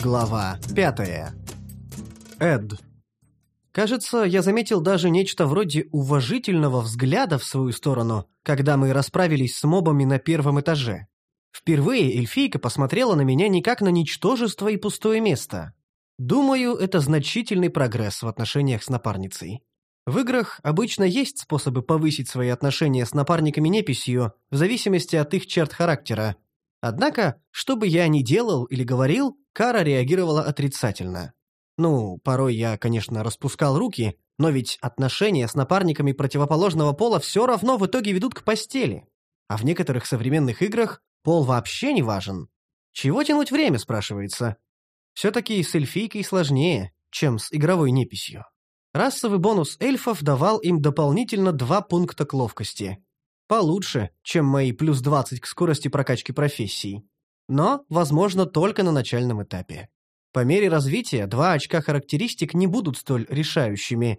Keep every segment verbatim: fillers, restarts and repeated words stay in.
Глава пятая. Эд. Кажется, я заметил даже нечто вроде уважительного взгляда в свою сторону, когда мы расправились с мобами на первом этаже. Впервые эльфийка посмотрела на меня не как на ничтожество и пустое место. Думаю, это значительный прогресс в отношениях с напарницей. В играх обычно есть способы повысить свои отношения с напарниками-неписью в зависимости от их черт характера. Однако, что бы я ни делал или говорил, Кара реагировала отрицательно. Ну, порой я, конечно, распускал руки, но ведь отношения с напарниками противоположного пола все равно в итоге ведут к постели. А в некоторых современных играх пол вообще не важен. Чего тянуть время, спрашивается? Все-таки с эльфийкой сложнее, чем с игровой неписью. Расовый бонус эльфов давал им дополнительно два пункта к ловкости. Получше, чем мои плюс двадцать к скорости прокачки профессий. Но, возможно, только на начальном этапе. По мере развития два очка характеристик не будут столь решающими,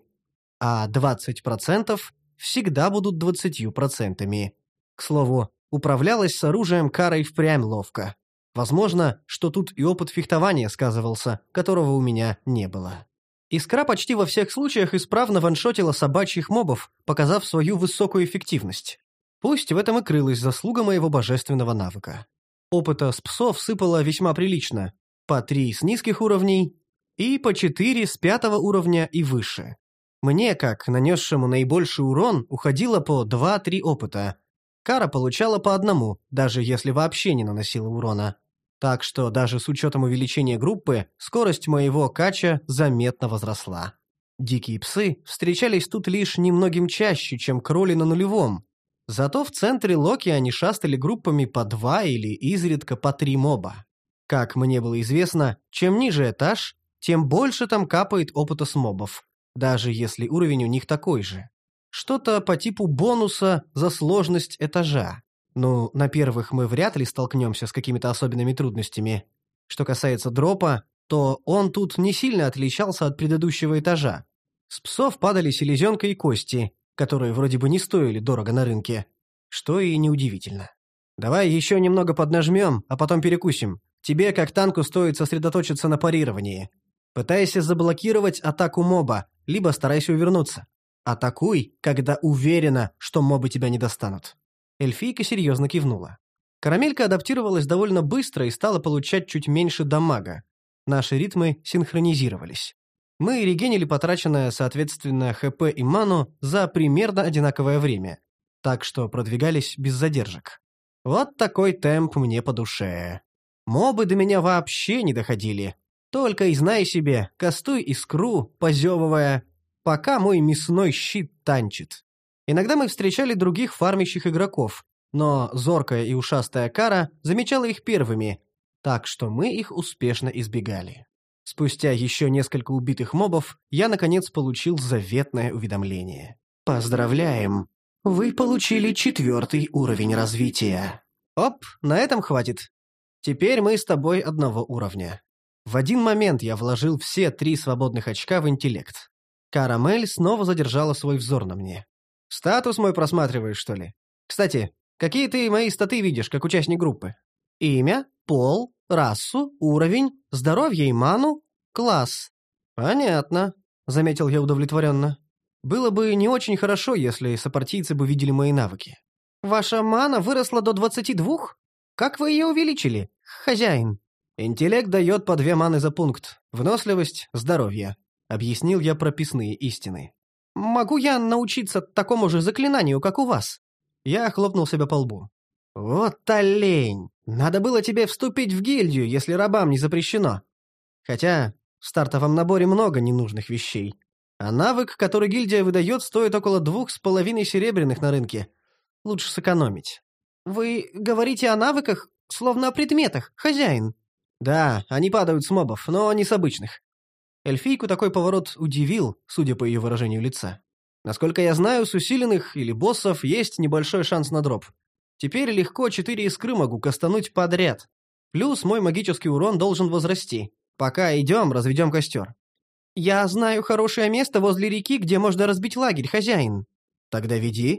а двадцать процентов всегда будут двадцатью процентами. К слову, управлялась с оружием Карой впрямь ловко. Возможно, что тут и опыт фехтования сказывался, которого у меня не было. Искра почти во всех случаях исправно ваншотила собачьих мобов, показав свою высокую эффективность. Пусть в этом и крылась заслуга моего божественного навыка. Опыта с псов сыпало весьма прилично, по три с низких уровней и по четыре с пятого уровня и выше. Мне, как нанесшему наибольший урон, уходило по два-три опыта. Кара получала по одному, даже если вообще не наносила урона. Так что даже с учетом увеличения группы, скорость моего кача заметно возросла. Дикие псы встречались тут лишь немногим чаще, чем кроли на нулевом. Зато в центре Локи они шастали группами по два или изредка по три моба. Как мне было известно, чем ниже этаж, тем больше там капает опыта с мобов, даже если уровень у них такой же. Что-то по типу бонуса за сложность этажа. Ну, на первых мы вряд ли столкнемся с какими-то особенными трудностями. Что касается дропа, то он тут не сильно отличался от предыдущего этажа. С псов падали селезенка и кости, которые вроде бы не стоили дорого на рынке, что и неудивительно. Давай еще немного поднажмем, а потом перекусим. Тебе, как танку, стоит сосредоточиться на парировании. Пытайся заблокировать атаку моба, либо старайся увернуться. Атакуй, когда уверена, что мобы тебя не достанут. Эльфийка серьезно кивнула. Карамелька адаптировалась довольно быстро и стала получать чуть меньше дамага. Наши ритмы синхронизировались. Мы регенили потраченное, соответственно, ХП и ману за примерно одинаковое время, так что продвигались без задержек. Вот такой темп мне по душе. Мобы до меня вообще не доходили. Только и знай себе, кастуй искру, позевывая, пока мой мясной щит танчит. Иногда мы встречали других фармящих игроков, но зоркая и ушастая Кара замечала их первыми, так что мы их успешно избегали. Спустя еще несколько убитых мобов, я, наконец, получил заветное уведомление. «Поздравляем! Вы получили четвертый уровень развития». Оп, на этом хватит. Теперь мы с тобой одного уровня. В один момент я вложил все три свободных очка в интеллект. Карамель снова задержала свой взор на мне. «Статус мой просматриваешь, что ли? Кстати, какие ты мои статы видишь, как участник группы? Имя, пол, расу, уровень, здоровье и ману, класс». «Понятно», — заметил я удовлетворенно. «Было бы не очень хорошо, если сопартийцы бы видели мои навыки». «Ваша мана выросла до двадцати двух? Как вы ее увеличили, хозяин?» «Интеллект дает по две маны за пункт. Выносливость, здоровье», — объяснил я прописные истины. «Могу я научиться такому же заклинанию, как у вас?» Я хлопнул себя по лбу. «Вот олень! Надо было тебе вступить в гильдию, если рабам не запрещено. Хотя в стартовом наборе много ненужных вещей. А навык, который гильдия выдает, стоит около двух с половиной серебряных на рынке. Лучше сэкономить». «Вы говорите о навыках, словно о предметах, хозяин?» «Да, они падают с мобов, но не с обычных». Эльфийку такой поворот удивил, судя по ее выражению лица. Насколько я знаю, с усиленных или боссов есть небольшой шанс на дроп. Теперь легко четыре искры могу кастануть подряд. Плюс мой магический урон должен возрасти. Пока идем, разведем костер. «Я знаю хорошее место возле реки, где можно разбить лагерь, хозяин». «Тогда веди».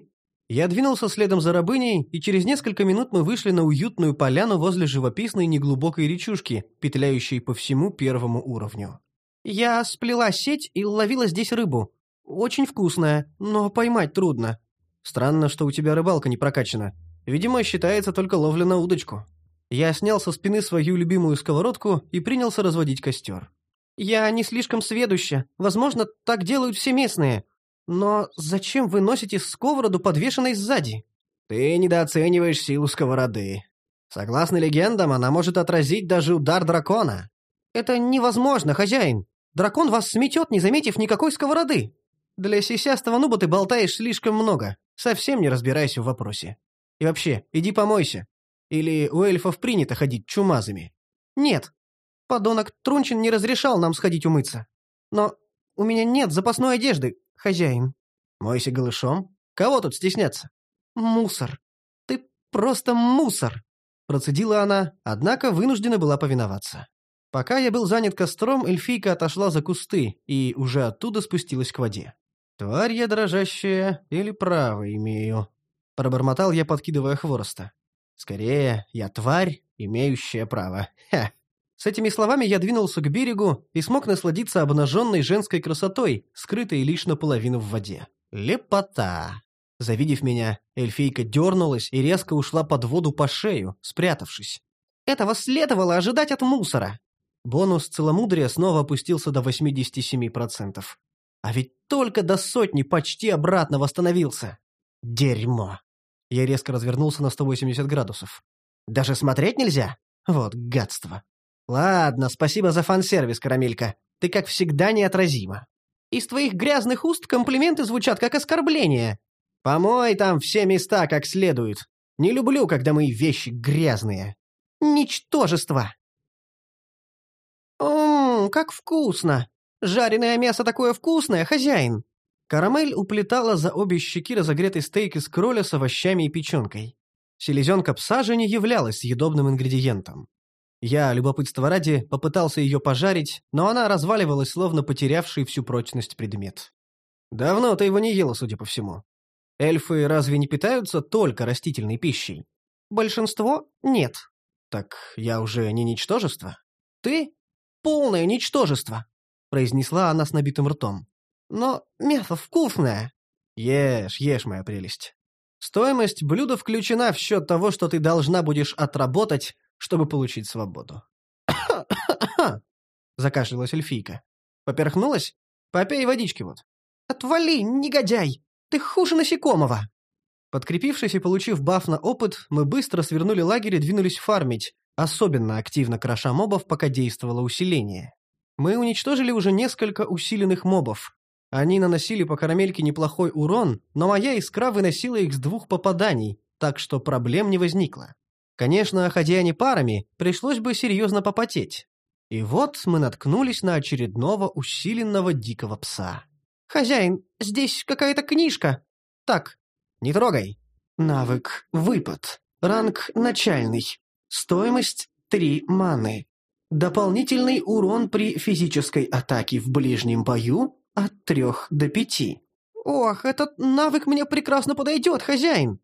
Я двинулся следом за рабыней, и через несколько минут мы вышли на уютную поляну возле живописной неглубокой речушки, петляющей по всему первому уровню. Я сплела сеть и ловила здесь рыбу. Очень вкусная, но поймать трудно. Странно, что у тебя рыбалка не прокачана. Видимо, считается только ловля на удочку. Я снял со спины свою любимую сковородку и принялся разводить костер. Я не слишком сведуща. Возможно, так делают все местные. Но зачем вы носите сковороду, подвешенной сзади? Ты недооцениваешь силу сковороды. Согласно легендам, она может отразить даже удар дракона. Это невозможно, хозяин. Дракон вас сметет, не заметив никакой сковороды. Для сисястого нуба ты болтаешь слишком много. Совсем не разбирайся в вопросе. И вообще, иди помойся. Или у эльфов принято ходить чумазами? Нет. Подонок Трунчин не разрешал нам сходить умыться. Но у меня нет запасной одежды, хозяин. Мойся голышом. Кого тут стесняться? Мусор. Ты просто мусор. Процедила она, однако вынуждена была повиноваться. Пока я был занят костром, эльфийка отошла за кусты и уже оттуда спустилась к воде. «Тварь я дрожащая или право имею?» Пробормотал я, подкидывая хвороста. «Скорее, я тварь, имеющая право. Ха!» С этими словами я двинулся к берегу и смог насладиться обнаженной женской красотой, скрытой лишь наполовину в воде. Лепота! Завидев меня, эльфийка дернулась и резко ушла под воду по шею, спрятавшись. Этого следовало ожидать от мусора. Бонус целомудрия снова опустился до восемьдесят семь процентов. А ведь только до сотни почти обратно восстановился. Дерьмо. Я резко развернулся на сто восемьдесят градусов. Даже смотреть нельзя? Вот гадство. Ладно, спасибо за фан-сервис, Карамелька. Ты, как всегда, неотразима. Из твоих грязных уст комплименты звучат как оскорбление. Помой там все места как следует. Не люблю, когда мои вещи грязные. Ничтожество. Ммм, как вкусно. Жареное мясо такое вкусное, хозяин. Карамель уплетала за обе щеки разогретый стейк из кроля с овощами и печенкой. Селезенка пса же не являлась съедобным ингредиентом. Я, любопытства ради, попытался ее пожарить, но она разваливалась, словно потерявший всю прочность предмет. Давно ты его не ела, судя по всему. Эльфы разве не питаются только растительной пищей? Большинство — нет. Так я уже не ничтожество? Ты — полное ничтожество, произнесла она с набитым ртом. Но мясо вкусное. Ешь, ешь, моя прелесть. Стоимость блюда включена в счет того, что ты должна будешь отработать, чтобы получить свободу. Закашлялась эльфийка. Поперхнулась? Попей водички вот. Отвали, негодяй! Ты хуже насекомого! Подкрепившись и получив баф на опыт, мы быстро свернули лагерь и двинулись фармить, особенно активно кроша мобов, пока действовало усиление. Мы уничтожили уже несколько усиленных мобов. Они наносили по карамельке неплохой урон, но моя искра выносила их с двух попаданий, так что проблем не возникло. Конечно, ходя они парами, пришлось бы серьезно попотеть. И вот мы наткнулись на очередного усиленного дикого пса. «Хозяин, здесь какая-то книжка. Так, не трогай. Навык «Выпад». Ранг «Начальный». Стоимость три маны. Дополнительный урон при физической атаке в ближнем бою от трех до пяти. Ох, этот навык мне прекрасно подойдет, хозяин.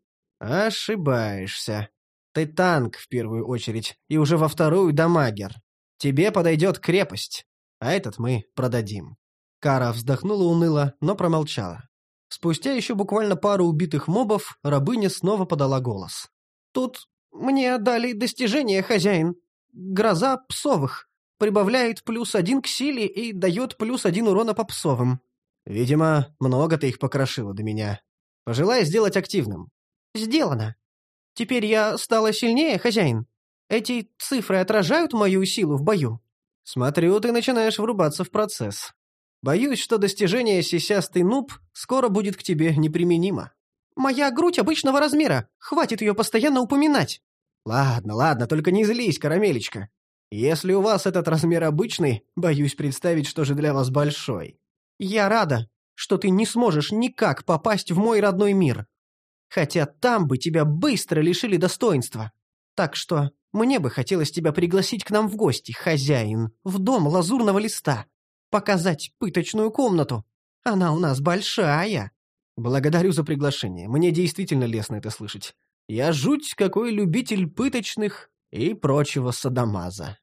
Ошибаешься. Ты танк в первую очередь, и уже во вторую дамагер. Тебе подойдет крепость, а этот мы продадим. Кара вздохнула уныло, но промолчала. Спустя еще буквально пару убитых мобов, рабыня снова подала голос. Тут мне дали достижение, хозяин. Гроза псовых. Прибавляет плюс один к силе и дает плюс один урона по псовым. Видимо, много ты их покрошила до меня. Пожелай сделать активным. Сделано. Теперь я стала сильнее, хозяин. Эти цифры отражают мою силу в бою. Смотрю, ты начинаешь врубаться в процесс. Боюсь, что достижение сисястый нуб скоро будет к тебе неприменимо. Моя грудь обычного размера. Хватит ее постоянно упоминать. Ладно, ладно, только не злись, карамелечка. Если у вас этот размер обычный, боюсь представить, что же для вас большой. Я рада, что ты не сможешь никак попасть в мой родной мир. Хотя там бы тебя быстро лишили достоинства. Так что мне бы хотелось тебя пригласить к нам в гости, хозяин, в дом Лазурного Листа. Показать пыточную комнату. Она у нас большая. Благодарю за приглашение. Мне действительно лестно это слышать. Я жуть какой любитель пыточных и прочего садомаза.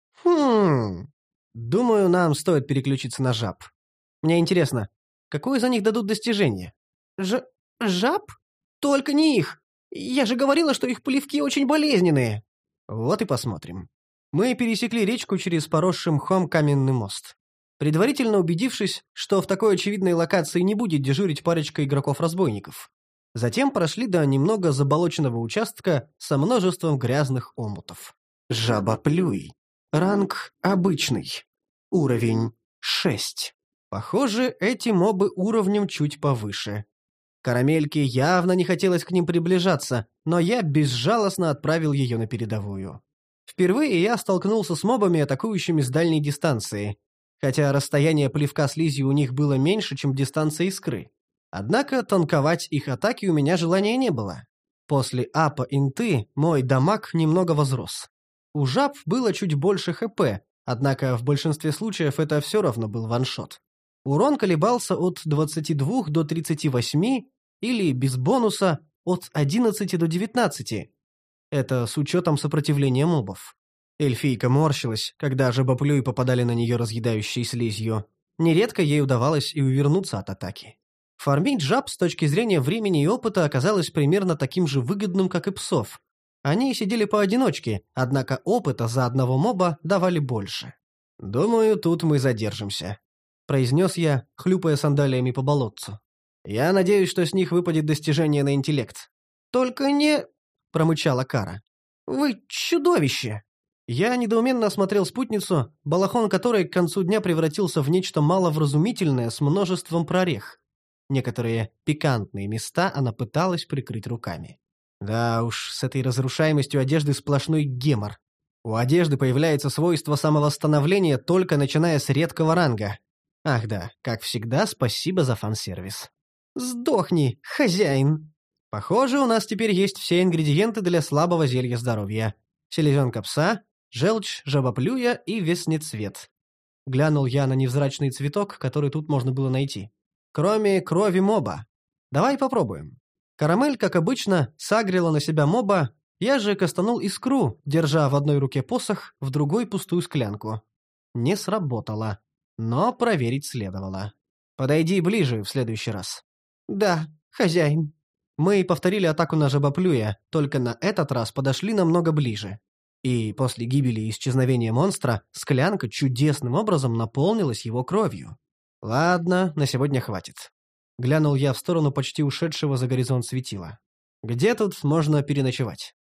Хм. Думаю, нам стоит переключиться на жаб. Мне интересно, какое за них дадут достижение? Ж... жаб? Только не их. Я же говорила, что их плевки очень болезненные. Вот и посмотрим. Мы пересекли речку через поросший мхом каменный мост. Предварительно убедившись, что в такой очевидной локации не будет дежурить парочка игроков-разбойников. Затем прошли до немного заболоченного участка со множеством грязных омутов. Жаботлюй. Ранг обычный. Уровень шесть. Похоже, эти мобы уровнем чуть повыше. Карамельке явно не хотелось к ним приближаться, но я безжалостно отправил ее на передовую. Впервые я столкнулся с мобами, атакующими с дальней дистанции, хотя расстояние плевка слизи у них было меньше, чем дистанция искры. Однако танковать их атаки у меня желания не было. После апа инты мой дамаг немного возрос. У жаб было чуть больше хп, однако в большинстве случаев это все равно был ваншот. Урон колебался от двадцати двух до тридцати восьми или, без бонуса, от одиннадцати до девятнадцати. Это с учетом сопротивления мобов. Эльфийка морщилась, когда жабоплюи попадали на нее разъедающей слизью. Нередко ей удавалось и увернуться от атаки. Фармить жаб с точки зрения времени и опыта оказалось примерно таким же выгодным, как и псов. Они сидели поодиночке, однако опыта за одного моба давали больше. «Думаю, тут мы задержимся», — произнес я, хлюпая сандалиями по болотцу. «Я надеюсь, что с них выпадет достижение на интеллект». «Только не...» — промычала Кара. «Вы чудовище!» Я недоуменно осмотрел спутницу, балахон которой к концу дня превратился в нечто маловразумительное с множеством прорех. Некоторые пикантные места она пыталась прикрыть руками. Да уж, с этой разрушаемостью одежды сплошной гемор. У одежды появляется свойство самовосстановления только начиная с редкого ранга. Ах да, как всегда, спасибо за фан-сервис. «Сдохни, хозяин!» Похоже, у нас теперь есть все ингредиенты для слабого зелья здоровья. Селезенка пса, желчь жабоплюя и веснецвет. Глянул я на невзрачный цветок, который тут можно было найти. Кроме крови моба. Давай попробуем. Карамель, как обычно, сагрила на себя моба, я же кастанул искру, держа в одной руке посох, в другой пустую склянку. Не сработало, но проверить следовало. Подойди ближе в следующий раз. Да, хозяин. Мы повторили атаку на жабоплюя, только на этот раз подошли намного ближе. И после гибели и исчезновения монстра склянка чудесным образом наполнилась его кровью. Ладно, на сегодня хватит. Глянул я в сторону почти ушедшего за горизонт светила. Где тут можно переночевать?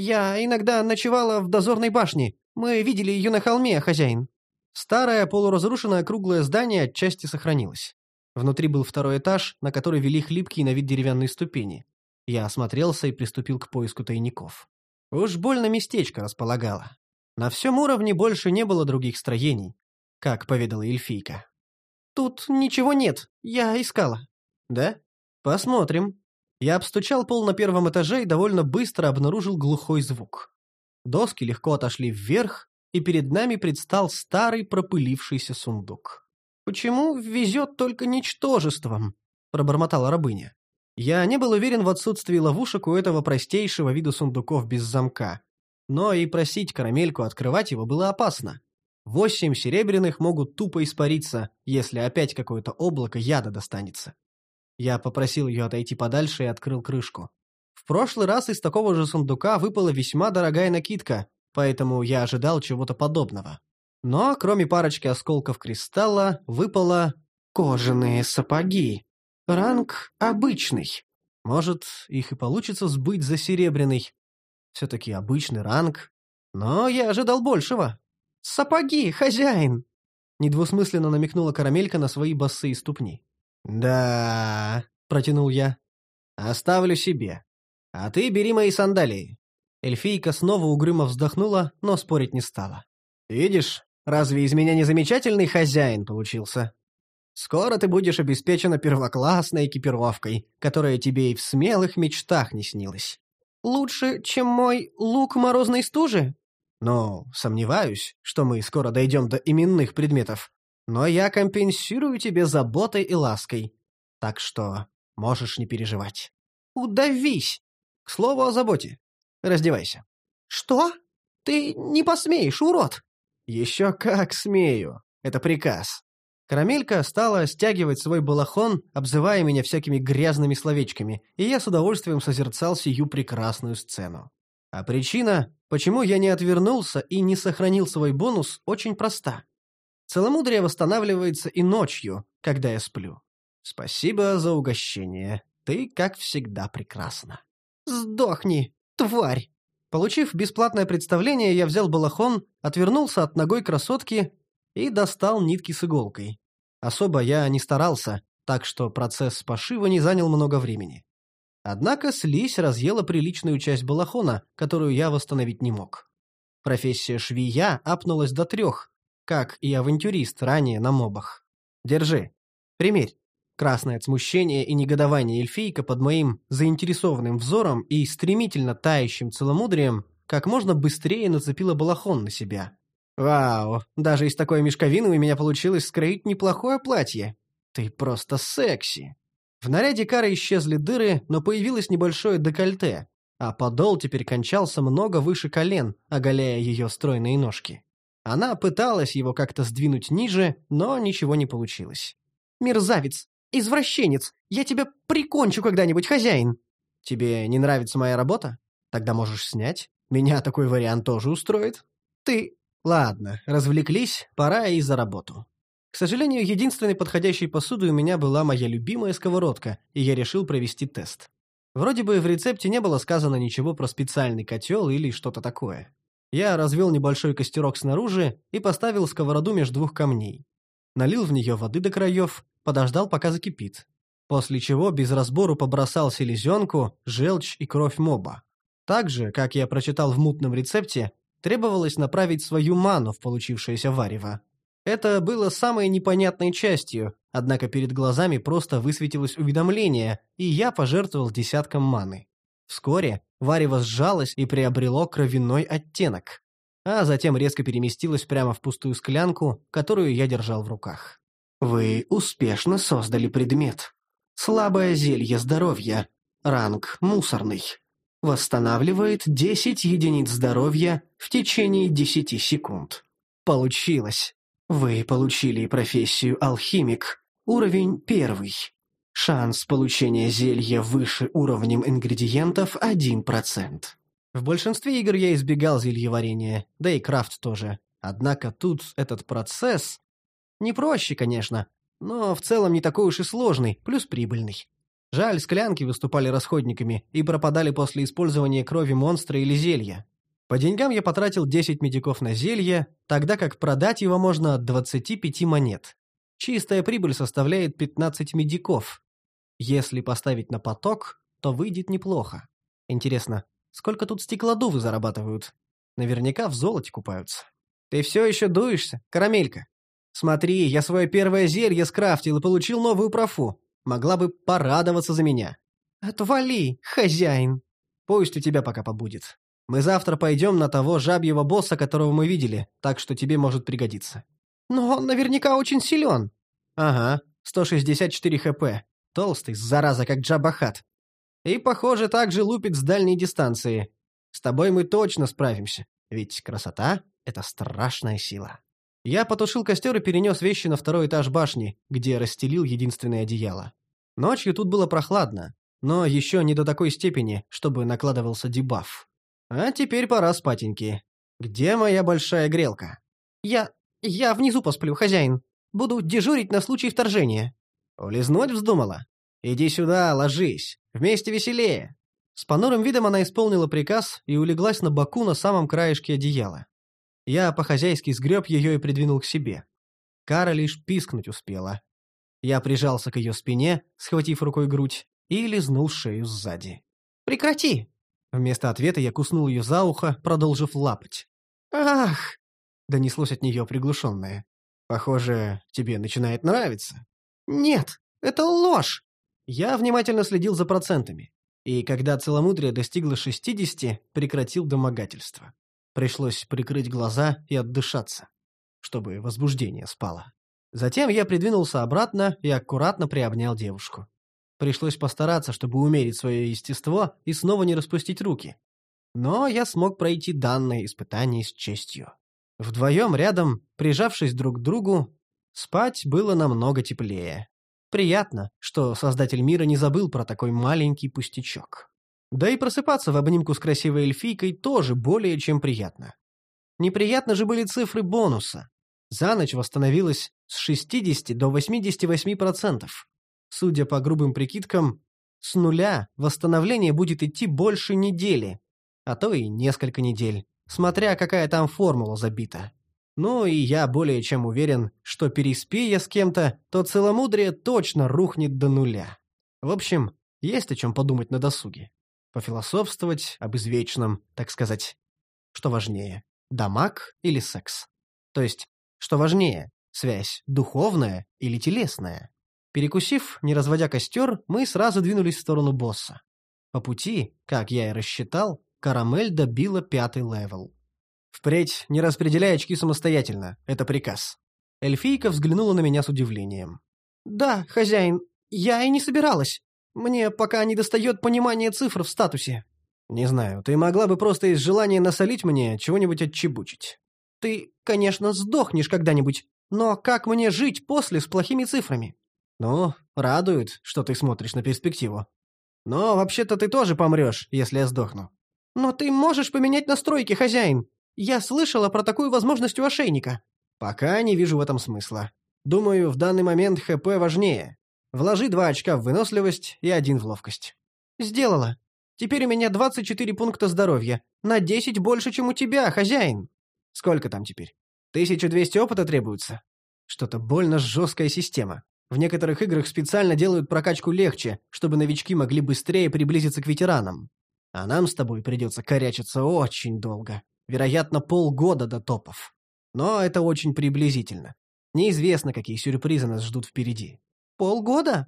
Я иногда ночевала в дозорной башне. Мы видели ее на холме, хозяин. Старое полуразрушенное круглое здание отчасти сохранилось. Внутри был второй этаж, на который вели хлипкие на вид деревянные ступени. Я осмотрелся и приступил к поиску тайников. Уж больно местечко располагало. На всем уровне больше не было других строений, как поведала эльфийка. «Тут ничего нет, я искала». «Да? Посмотрим». Я обстучал пол на первом этаже и довольно быстро обнаружил глухой звук. Доски легко отошли вверх, и перед нами предстал старый пропылившийся сундук. «Почему везет только ничтожеством?» — пробормотала рабыня. Я не был уверен в отсутствии ловушек у этого простейшего вида сундуков без замка. Но и просить карамельку открывать его было опасно. Восемь серебряных могут тупо испариться, если опять какое-то облако яда достанется. Я попросил ее отойти подальше и открыл крышку. В прошлый раз из такого же сундука выпала весьма дорогая накидка, поэтому я ожидал чего-то подобного. Но кроме парочки осколков кристалла выпало кожаные сапоги. Ранг обычный. Может, их и получится сбыть за серебряный. Все-таки обычный ранг. Но я ожидал большего. «Сапоги, хозяин!» Недвусмысленно намекнула карамелька на свои босые ступни. «Да...» — протянул я. «Оставлю себе. А ты бери мои сандалии». Эльфийка снова угрюмо вздохнула, но спорить не стала. «Видишь, разве из меня не замечательный хозяин получился? Скоро ты будешь обеспечена первоклассной экипировкой, которая тебе и в смелых мечтах не снилась». «Лучше, чем мой лук морозной стужи?» «Ну, сомневаюсь, что мы скоро дойдем до именных предметов, но я компенсирую тебе заботой и лаской. Так что Можешь не переживать. Удавись! К слову о заботе. Раздевайся. Что? Ты не посмеешь, урод! Еще как смею. Это приказ. Карамелька стала стягивать свой балахон, обзывая меня всякими грязными словечками, и я с удовольствием созерцал сию прекрасную сцену. А причина, почему я не отвернулся и не сохранил свой бонус, очень проста. Целомудрие восстанавливается и ночью, когда я сплю. Спасибо за угощение. Ты, как всегда, прекрасна. Сдохни, тварь! Получив бесплатное представление, я взял балахон, отвернулся от ногой красотки и достал нитки с иголкой. Особо я не старался, так что процесс пошива не занял много времени. Однако слизь разъела приличную часть балахона, которую я восстановить не мог. Профессия швея апнулась до трех, как и авантюрист ранее на мобах. Держи. Примерь. Красное от смущения и негодования эльфийка под моим заинтересованным взором и стремительно тающим целомудрием как можно быстрее нацепила балахон на себя. Вау, даже из такой мешковины у меня получилось скроить неплохое платье. Ты просто секси. В наряде Кары исчезли дыры, но появилось небольшое декольте, а подол теперь кончался много выше колен, оголяя ее стройные ножки. Она пыталась его как-то сдвинуть ниже, но ничего не получилось. «Мерзавец! Извращенец! Я тебя прикончу когда-нибудь, хозяин!» «Тебе не нравится моя работа? Тогда можешь снять. Меня такой вариант тоже устроит. Ты...» «Ладно, развлеклись, пора и за работу». К сожалению, единственной подходящей посудой у меня была моя любимая сковородка, и я решил провести тест. Вроде бы в рецепте не было сказано ничего про специальный котел или что-то такое. Я развел небольшой костерок снаружи и поставил сковороду между двух камней. Налил в нее воды до краев, подождал, пока закипит. После чего без разбору побросал селезенку, желчь и кровь моба. Так же, как я прочитал в мутном рецепте, требовалось направить свою ману в получившееся варево. Это было самой непонятной частью, однако перед глазами просто высветилось уведомление, и я пожертвовал десятком маны. Вскоре варево сжалось и приобрело кровяной оттенок, а затем резко переместилось прямо в пустую склянку, которую я держал в руках. Вы успешно создали предмет. Слабое зелье здоровья. Ранг мусорный. Восстанавливает десять единиц здоровья в течение десяти секунд. Получилось. Вы получили профессию алхимик. Уровень первый. Шанс получения зелья выше уровнем ингредиентов один процент. В большинстве игр я избегал зельеварения, да и крафт тоже. Однако тут этот процесс... Не проще, конечно, но в целом не такой уж и сложный, плюс прибыльный. Жаль, склянки выступали расходниками и пропадали после использования крови монстра или зелья. По деньгам я потратил десять медиков на зелье, тогда как продать его можно от двадцати пяти монет. Чистая прибыль составляет пятнадцать медиков. Если поставить на поток, то выйдет неплохо. Интересно, сколько тут стеклодувы зарабатывают? Наверняка в золоте купаются. Ты все еще дуешься, карамелька? Смотри, я свое первое зелье скрафтил и получил новую профу. Могла бы порадоваться за меня. Отвали, хозяин. Пусть у тебя пока побудет. Мы завтра пойдем на того жабьего босса, которого мы видели, так что тебе может пригодиться. Но он наверняка очень силен. Ага, сто шестьдесят четыре хп. Толстый, зараза, как Джабахат. И, похоже, также лупит с дальней дистанции. С тобой мы точно справимся, ведь красота — это страшная сила. Я потушил костер и перенес вещи на второй этаж башни, где расстелил единственное одеяло. Ночью тут было прохладно, но еще не до такой степени, чтобы накладывался дебаф. А теперь пора спатеньки. Где моя большая грелка? Я... я внизу посплю, хозяин. Буду дежурить на случай вторжения. Улизнуть вздумала? Иди сюда, ложись. Вместе веселее. С понурым видом она исполнила приказ и улеглась на боку на самом краешке одеяла. Я по-хозяйски сгреб ее и придвинул к себе. Кара лишь пискнуть успела. Я прижался к ее спине, схватив рукой грудь, и лизнул шею сзади. «Прекрати!» Вместо ответа я куснул ее за ухо, продолжив лапать. «Ах!» — донеслось от нее приглушенное. «Похоже, тебе начинает нравиться». «Нет, это ложь!» Я внимательно следил за процентами, и когда целомудрие достигло шестидесяти, прекратил домогательство. Пришлось прикрыть глаза и отдышаться, чтобы возбуждение спало. Затем я придвинулся обратно и аккуратно приобнял девушку. Пришлось постараться, чтобы умерить свое естество и снова не распустить руки. Но я смог пройти данное испытание с честью. Вдвоем рядом, прижавшись друг к другу, спать было намного теплее. Приятно, что Создатель мира не забыл про такой маленький пустячок. Да и просыпаться в обнимку с красивой эльфийкой тоже более чем приятно. Неприятно же были цифры бонуса. За ночь восстановилось с шестидесяти до восьмидесяти восьми процентов. Судя по грубым прикидкам, с нуля восстановление будет идти больше недели, а то и несколько недель, смотря какая там формула забита. Ну и я более чем уверен, что переспи я с кем-то, то целомудрие точно рухнет до нуля. В общем, есть о чем подумать на досуге. Пофилософствовать об извечном, так сказать. Что важнее, дамаг или секс? То есть, что важнее, связь духовная или телесная? Перекусив, не разводя костер, мы сразу двинулись в сторону босса. По пути, как я и рассчитал, Карамель добила пятый левел. «Впредь не распределяй очки самостоятельно, это приказ». Эльфийка взглянула на меня с удивлением. «Да, хозяин, я и не собиралась. Мне пока не достает понимания цифр в статусе». «Не знаю, ты могла бы просто из желания насолить мне чего-нибудь отчебучить». «Ты, конечно, сдохнешь когда-нибудь, но как мне жить после с плохими цифрами?» «Ну, радует, что ты смотришь на перспективу. Но вообще-то ты тоже помрешь, если я сдохну». «Но ты можешь поменять настройки, хозяин. Я слышала про такую возможность у ошейника». «Пока не вижу в этом смысла. Думаю, в данный момент ХП важнее. Вложи два очка в выносливость и один в ловкость». «Сделала. Теперь у меня двадцать четыре пункта здоровья. На десять больше, чем у тебя, хозяин». «Сколько там теперь? тысяча двести опыта требуется?» «Что-то больно жесткая система. В некоторых играх специально делают прокачку легче, чтобы новички могли быстрее приблизиться к ветеранам. А нам с тобой придется корячиться очень долго. Вероятно, полгода до топов. Но это очень приблизительно. Неизвестно, какие сюрпризы нас ждут впереди». «Полгода?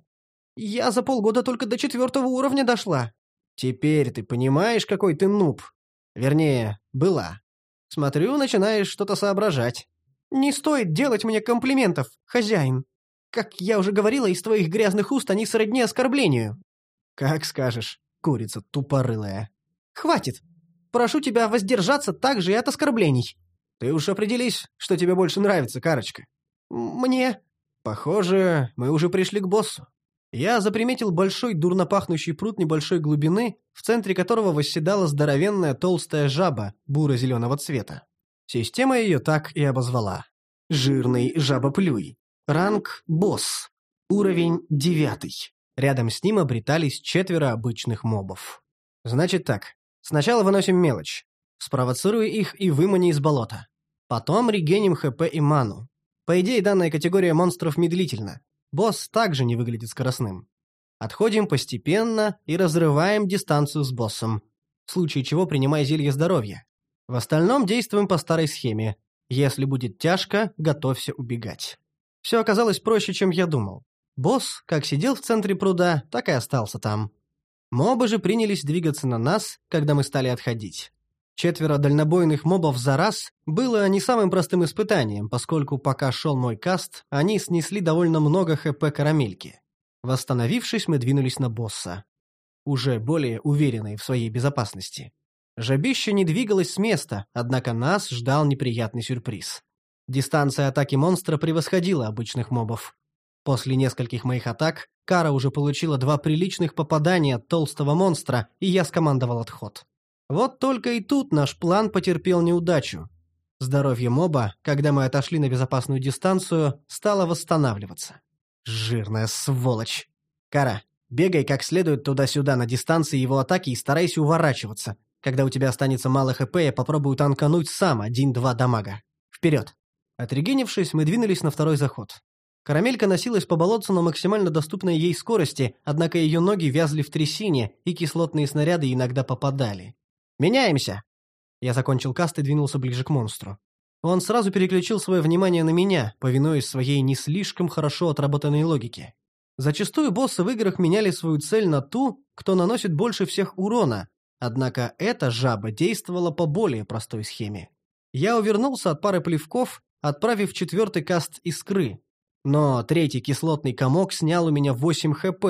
Я за полгода только до четвертого уровня дошла». «Теперь ты понимаешь, какой ты нуб? Вернее, была. Смотрю, начинаешь что-то соображать». «Не стоит делать мне комплиментов, хозяин. Как я уже говорила, из твоих грязных уст они сродни оскорблению». «Как скажешь, курица тупорылая». «Хватит. Прошу тебя воздержаться также и от оскорблений». «Ты уж определись, что тебе больше нравится, Карочка». «Мне...» «Похоже, мы уже пришли к боссу». Я заприметил большой дурно пахнущий пруд небольшой глубины, в центре которого восседала здоровенная толстая жаба буро-зеленого цвета. Система ее так и обозвала. «Жирный жабоплюй». Ранг «Босс». Уровень девятый. Рядом с ним обретались четверо обычных мобов. Значит так. Сначала выносим мелочь. Спровоцируй их и вымани из болота. Потом регеним ХП и ману. По идее, данная категория монстров медлительна. Босс также не выглядит скоростным. Отходим постепенно и разрываем дистанцию с боссом. В случае чего принимай зелье здоровья. В остальном действуем по старой схеме. Если будет тяжко, готовься убегать. Все оказалось проще, чем я думал. Босс как сидел в центре пруда, так и остался там. Мобы же принялись двигаться на нас, когда мы стали отходить. Четверо дальнобойных мобов за раз было не самым простым испытанием, поскольку пока шел мой каст, они снесли довольно много ХП карамельки. Восстановившись, мы двинулись на босса. Уже более уверенные в своей безопасности. Жабище не двигалось с места, однако нас ждал неприятный сюрприз. Дистанция атаки монстра превосходила обычных мобов. После нескольких моих атак Кара уже получила два приличных попадания от толстого монстра, и я скомандовал отход. Вот только и тут наш план потерпел неудачу. Здоровье моба, когда мы отошли на безопасную дистанцию, стало восстанавливаться. Жирная сволочь. Кара, бегай как следует туда-сюда на дистанции его атаки и старайся уворачиваться. Когда у тебя останется мало ХП, я попробую танкануть сам один-два дамага. Вперед! Отрегенившись, мы двинулись на второй заход. Карамелька носилась по болотцу на максимально доступной ей скорости, однако ее ноги вязли в трясине, и кислотные снаряды иногда попадали. «Меняемся!» Я закончил каст и двинулся ближе к монстру. Он сразу переключил свое внимание на меня, повинуясь своей не слишком хорошо отработанной логике. Зачастую боссы в играх меняли свою цель на ту, кто наносит больше всех урона, однако эта жаба действовала по более простой схеме. Я увернулся от пары плевков, отправив четвертый каст искры. Но третий кислотный комок снял у меня восемь ХП,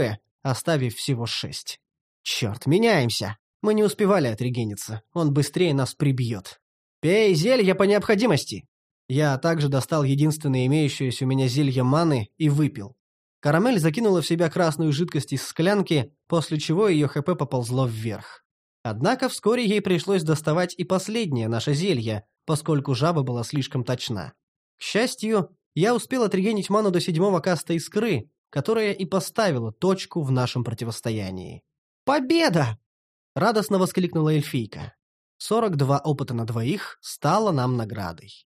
оставив всего шесть. Черт, меняемся. Мы не успевали отрегениться. Он быстрее нас прибьет. Пей зелье по необходимости. Я также достал единственное имеющееся у меня зелье маны и выпил. Карамель закинула в себя красную жидкость из склянки, после чего ее ХП поползло вверх. Однако вскоре ей пришлось доставать и последнее наше зелье, поскольку жаба была слишком точна. К счастью, я успел отрегенить ману до седьмого каста искры, которая и поставила точку в нашем противостоянии. «Победа!» — радостно воскликнула эльфийка. сорок два опыта на двоих стало нам наградой.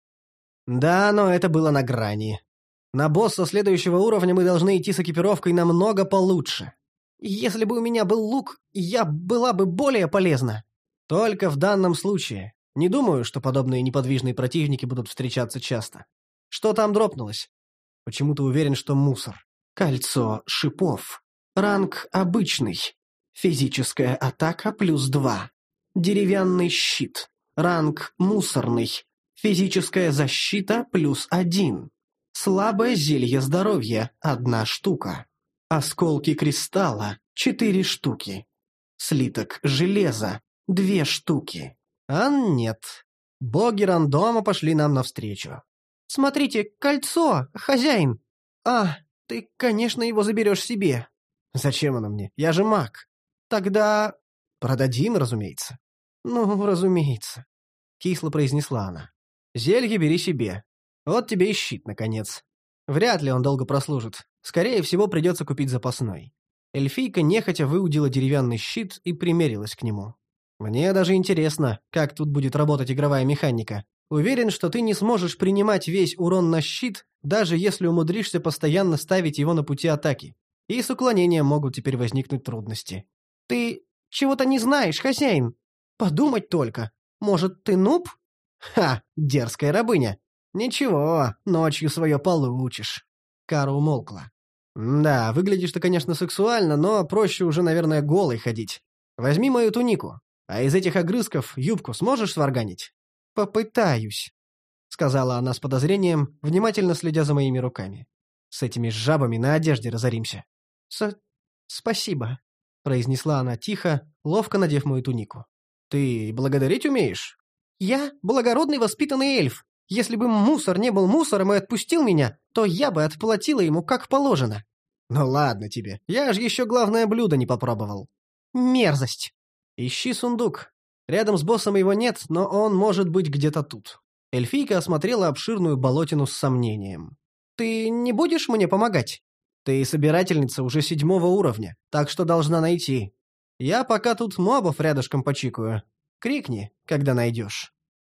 Да, но это было на грани. На босса следующего уровня мы должны идти с экипировкой намного получше. Если бы у меня был лук, я была бы более полезна. Только в данном случае. Не думаю, что подобные неподвижные противники будут встречаться часто. Что там дропнулось? Почему-то уверен, что мусор. Кольцо шипов. Ранг обычный. Физическая атака плюс два. Деревянный щит. Ранг мусорный. Физическая защита плюс один. Слабое зелье здоровья – одна штука. Осколки кристалла – четыре штуки. Слиток железа – две штуки. А нет. Боги рандома пошли нам навстречу. «Смотрите, кольцо, хозяин!» «А, ты, конечно, его заберешь себе». «Зачем оно мне? Я же маг». «Тогда...» «Продадим, разумеется». «Ну, разумеется», — кисло произнесла она. «Зелье бери себе. Вот тебе и щит, наконец. Вряд ли он долго прослужит. Скорее всего, придется купить запасной». Эльфийка нехотя выудила деревянный щит и примерилась к нему. «Мне даже интересно, как тут будет работать игровая механика. Уверен, что ты не сможешь принимать весь урон на щит, даже если умудришься постоянно ставить его на пути атаки. И с уклонением могут теперь возникнуть трудности». «Ты чего-то не знаешь, хозяин? Подумать только. Может, ты нуб?» «Ха, дерзкая рабыня. Ничего, ночью свое получишь». Кара умолкла. «Да, выглядишь ты, конечно, сексуально, но проще уже, наверное, голой ходить. Возьми мою тунику, а из этих огрызков юбку сможешь сварганить?» «Попытаюсь», — сказала она с подозрением, внимательно следя за моими руками. «С этими жабами на одежде разоримся». «С... спасибо», — произнесла она тихо, ловко надев мою тунику. «Ты благодарить умеешь?» «Я благородный воспитанный эльф. Если бы мусор не был мусором и отпустил меня, то я бы отплатила ему как положено». «Ну ладно тебе, я ж еще главное блюдо не попробовал». «Мерзость». «Ищи сундук. Рядом с боссом его нет, но он может быть где-то тут». Эльфийка осмотрела обширную болотину с сомнением. «Ты не будешь мне помогать?» «Ты собирательница уже седьмого уровня, так что должна найти. Я пока тут мобов рядышком почикаю. Крикни, когда найдешь».